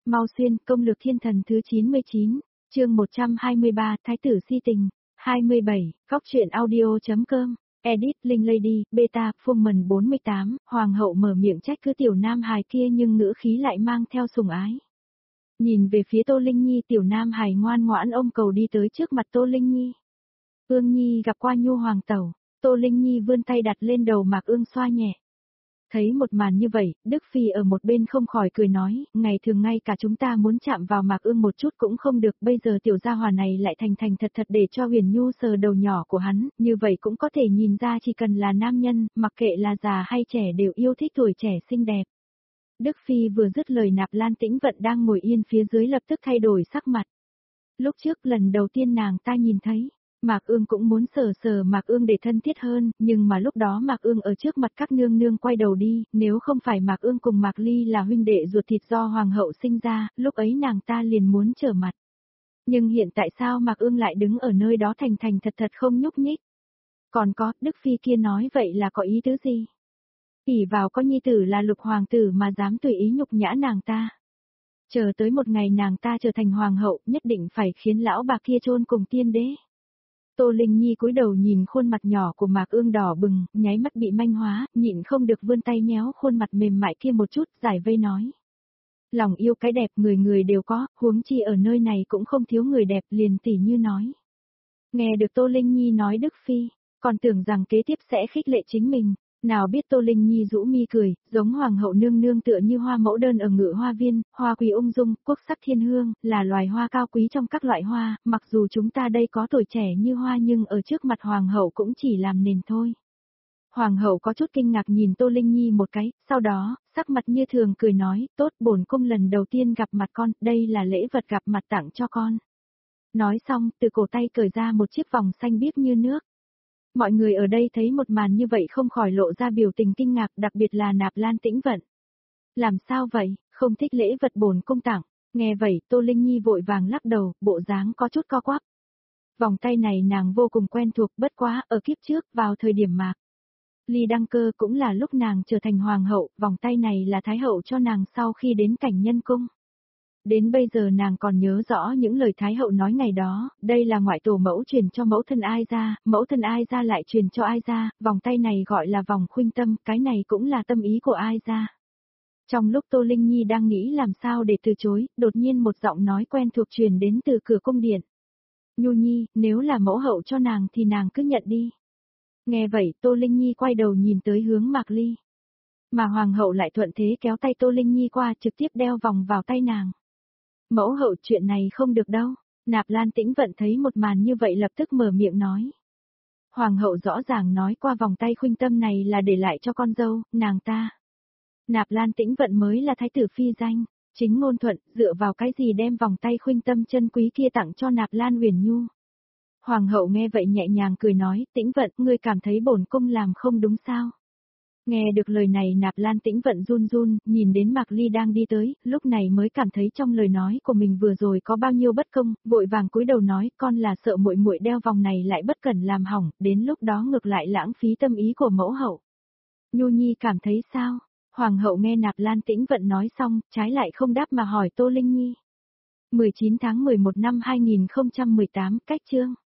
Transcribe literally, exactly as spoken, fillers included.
Mau xuyên, công lược thiên thần thứ chín mươi chín, chương một trăm hai mươi ba, Thái tử si tình, hai mươi bảy, góc truyện audio.com, edit, Linh Lady, beta, Fullman bốn mươi tám, Hoàng hậu mở miệng trách cứ tiểu nam hài kia nhưng ngữ khí lại mang theo sủng ái. Nhìn về phía Tô Linh Nhi, tiểu nam hài ngoan ngoãn ôm cầu đi tới trước mặt Tô Linh Nhi. Ương Nhi gặp qua Nhu Hoàng tẩu, Tô Linh Nhi vươn tay đặt lên đầu Mạc Ương xoa nhẹ. Thấy một màn như vậy, Đức Phi ở một bên không khỏi cười nói, ngày thường ngay cả chúng ta muốn chạm vào Mạc Ương một chút cũng không được, bây giờ tiểu gia hòa này lại thành thành thật thật để cho Huyền Nhu sờ đầu nhỏ của hắn, như vậy cũng có thể nhìn ra chỉ cần là nam nhân, mặc kệ là già hay trẻ đều yêu thích tuổi trẻ xinh đẹp. Đức Phi vừa dứt lời, Nạp Lan Tĩnh Vận đang ngồi yên phía dưới lập tức thay đổi sắc mặt. Lúc trước lần đầu tiên nàng ta nhìn thấy, Mạc Ương cũng muốn sờ sờ Mạc Ương để thân thiết hơn, nhưng mà lúc đó Mạc Ương ở trước mặt các nương nương quay đầu đi, nếu không phải Mạc Ương cùng Mạc Ly là huynh đệ ruột thịt do Hoàng hậu sinh ra, lúc ấy nàng ta liền muốn trở mặt. Nhưng hiện tại sao Mạc Ương lại đứng ở nơi đó thành thành thật thật không nhúc nhích? Còn có, Đức Phi kia nói vậy là có ý tứ gì? ỷ vào có nhi tử là Lục hoàng tử mà dám tùy ý nhục nhã nàng ta. Chờ tới một ngày nàng ta trở thành hoàng hậu, nhất định phải khiến lão bà kia chôn cùng tiên đế. Tô Linh Nhi cúi đầu nhìn khuôn mặt nhỏ của Mạc Ương đỏ bừng, nháy mắt bị manh hóa, nhịn không được vươn tay nhéo khuôn mặt mềm mại kia một chút, giải vây nói. Lòng yêu cái đẹp người người đều có, huống chi ở nơi này cũng không thiếu người đẹp, liền tỉ như nói. Nghe được Tô Linh Nhi nói Đức Phi, còn tưởng rằng kế tiếp sẽ khích lệ chính mình. Nào biết Tô Linh Nhi rũ mi cười, giống hoàng hậu nương nương tựa như hoa mẫu đơn ở ngự hoa viên, hoa quý ung dung, quốc sắc thiên hương, là loài hoa cao quý trong các loại hoa, mặc dù chúng ta đây có tuổi trẻ như hoa nhưng ở trước mặt hoàng hậu cũng chỉ làm nền thôi. Hoàng hậu có chút kinh ngạc nhìn Tô Linh Nhi một cái, sau đó, sắc mặt như thường cười nói, tốt, bổn cung lần đầu tiên gặp mặt con, đây là lễ vật gặp mặt tặng cho con. Nói xong, từ cổ tay cởi ra một chiếc vòng xanh biếc như nước. Mọi người ở đây thấy một màn như vậy không khỏi lộ ra biểu tình kinh ngạc, đặc biệt là Nạp Lan Tĩnh Vận. Làm sao vậy, không thích lễ vật bổn cung tặng? Nghe vậy, Tô Linh Nhi vội vàng lắc đầu, bộ dáng có chút co quắp. Vòng tay này nàng vô cùng quen thuộc, bất quá, ở kiếp trước, vào thời điểm Mạc Ly đăng cơ cũng là lúc nàng trở thành hoàng hậu, vòng tay này là thái hậu cho nàng sau khi đến Cảnh Nhân Cung. Đến bây giờ nàng còn nhớ rõ những lời Thái hậu nói ngày đó, đây là ngoại tổ mẫu truyền cho mẫu thân Ai gia, mẫu thân Ai gia lại truyền cho Ai gia, vòng tay này gọi là vòng khuynh tâm, cái này cũng là tâm ý của Ai gia. Trong lúc Tô Linh Nhi đang nghĩ làm sao để từ chối, đột nhiên một giọng nói quen thuộc truyền đến từ cửa cung điện. Nhu Nhi, nếu là mẫu hậu cho nàng thì nàng cứ nhận đi. Nghe vậy, Tô Linh Nhi quay đầu nhìn tới hướng Mạc Ly. Mà hoàng hậu lại thuận thế kéo tay Tô Linh Nhi qua, trực tiếp đeo vòng vào tay nàng. Mẫu hậu, chuyện này không được đâu. Nạp Lan Tĩnh Vận thấy một màn như vậy lập tức mở miệng nói. Hoàng hậu rõ ràng nói qua vòng tay khuynh tâm này là để lại cho con dâu, nàng ta. Nạp Lan Tĩnh Vận mới là thái tử phi danh, chính ngôn thuận, dựa vào cái gì đem vòng tay khuynh tâm chân quý kia tặng cho Nạp Lan Huyền Nhu. Hoàng hậu nghe vậy nhẹ nhàng cười nói, Tĩnh Vận, ngươi cảm thấy bổn cung làm không đúng sao? Nghe được lời này Nạp Lan Tĩnh Vận run run, nhìn đến Mạc Ly đang đi tới, lúc này mới cảm thấy trong lời nói của mình vừa rồi có bao nhiêu bất công, vội vàng cúi đầu nói, con là sợ muội muội đeo vòng này lại bất cẩn làm hỏng, đến lúc đó ngược lại lãng phí tâm ý của mẫu hậu. Nhu Nhi cảm thấy sao? Hoàng hậu nghe Nạp Lan Tĩnh Vận nói xong, trái lại không đáp mà hỏi Tô Linh Nhi. mười chín tháng mười một năm hai nghìn không trăm mười tám, cách chương.